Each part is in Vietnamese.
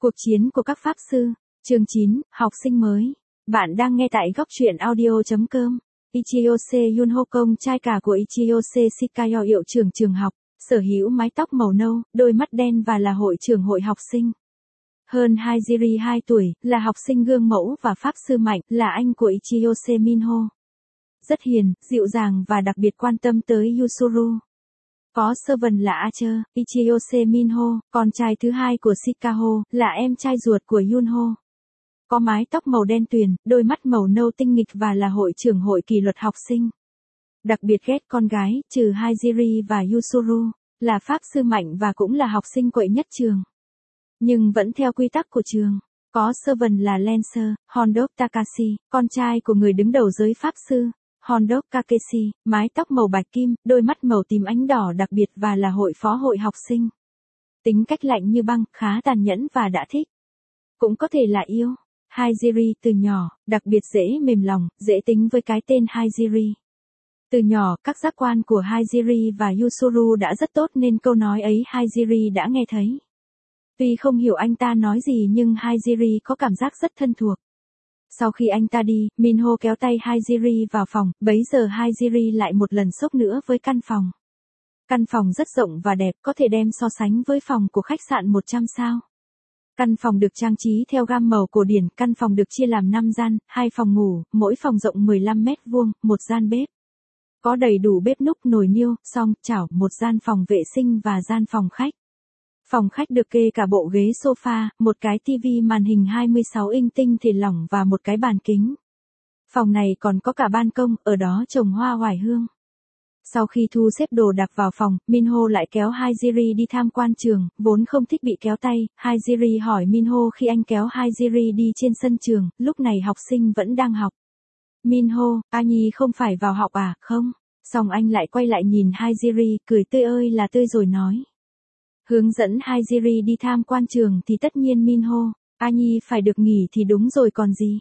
Cuộc chiến của các pháp sư. Chương 9, học sinh mới. Bạn đang nghe tại góc truyện audio.com. Ichiyose Yunho, con trai cả của Ichiyose Shikayo, hiệu trưởng trường học, sở hữu mái tóc màu nâu, đôi mắt đen và là hội trưởng hội học sinh. Hơn Hajiri 2 tuổi, là học sinh gương mẫu và pháp sư mạnh, là anh của Ichiyose Minho. Rất hiền, dịu dàng và đặc biệt quan tâm tới Yusuru. Có servant là Archer, Ichiyose Minho, con trai thứ hai của Shikaho, là em trai ruột của Yunho. Có mái tóc màu đen tuyền, đôi mắt màu nâu tinh nghịch và là hội trưởng hội kỷ luật học sinh. Đặc biệt ghét con gái, trừ Hajiri và Yusuru, là pháp sư mạnh và cũng là học sinh quậy nhất trường. Nhưng vẫn theo quy tắc của trường. Có servant là Lancer, Hondok Takashi, con trai của người đứng đầu giới pháp sư. Hondok Kakeshi, mái tóc màu bạch kim, đôi mắt màu tím ánh đỏ đặc biệt và là hội phó hội học sinh. Tính cách lạnh như băng, khá tàn nhẫn và đã thích. Cũng có thể là yêu. Hajiri từ nhỏ, đặc biệt dễ mềm lòng, dễ tính với cái tên Hajiri. Từ nhỏ, các giác quan của Hajiri và Yusuru đã rất tốt nên câu nói ấy Hajiri đã nghe thấy. Tuy không hiểu anh ta nói gì nhưng Hajiri có cảm giác rất thân thuộc. Sau khi anh ta đi, Minho kéo tay Hajiri vào phòng, bấy giờ Hajiri lại một lần sốc nữa với căn phòng. Căn phòng rất rộng và đẹp, có thể đem so sánh với phòng của khách sạn 100 sao. Căn phòng được trang trí theo gam màu cổ điển, căn phòng được chia làm 5 gian, 2 phòng ngủ, mỗi phòng rộng 15 mét vuông, một gian bếp. Có đầy đủ bếp núc, nồi niêu, xoong, chảo, một gian phòng vệ sinh và gian phòng khách. Phòng khách được kê cả bộ ghế sofa, một cái tivi màn hình 26 inch tinh thể lỏng và một cái bàn kính. Phòng này còn có cả ban công, ở đó trồng hoa oải hương. Sau khi thu xếp đồ đạc vào phòng, Minho lại kéo Hajiri đi tham quan trường, vốn không thích bị kéo tay. Hajiri hỏi Minho khi anh kéo Hajiri đi trên sân trường, lúc này học sinh vẫn đang học. Minho, Anyi không phải vào học à, không? Xong anh lại quay lại nhìn Hajiri, cười tươi ơi là tươi rồi nói. Hướng dẫn Hajiri đi tham quan trường thì tất nhiên Minho, Anyi phải được nghỉ thì đúng rồi còn gì.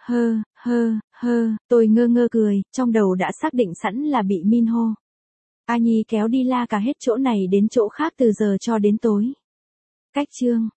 Tôi ngơ ngơ cười, trong đầu đã xác định sẵn là bị Minho. Anyi kéo đi la cả hết chỗ này đến chỗ khác từ giờ cho đến tối. Cách chương.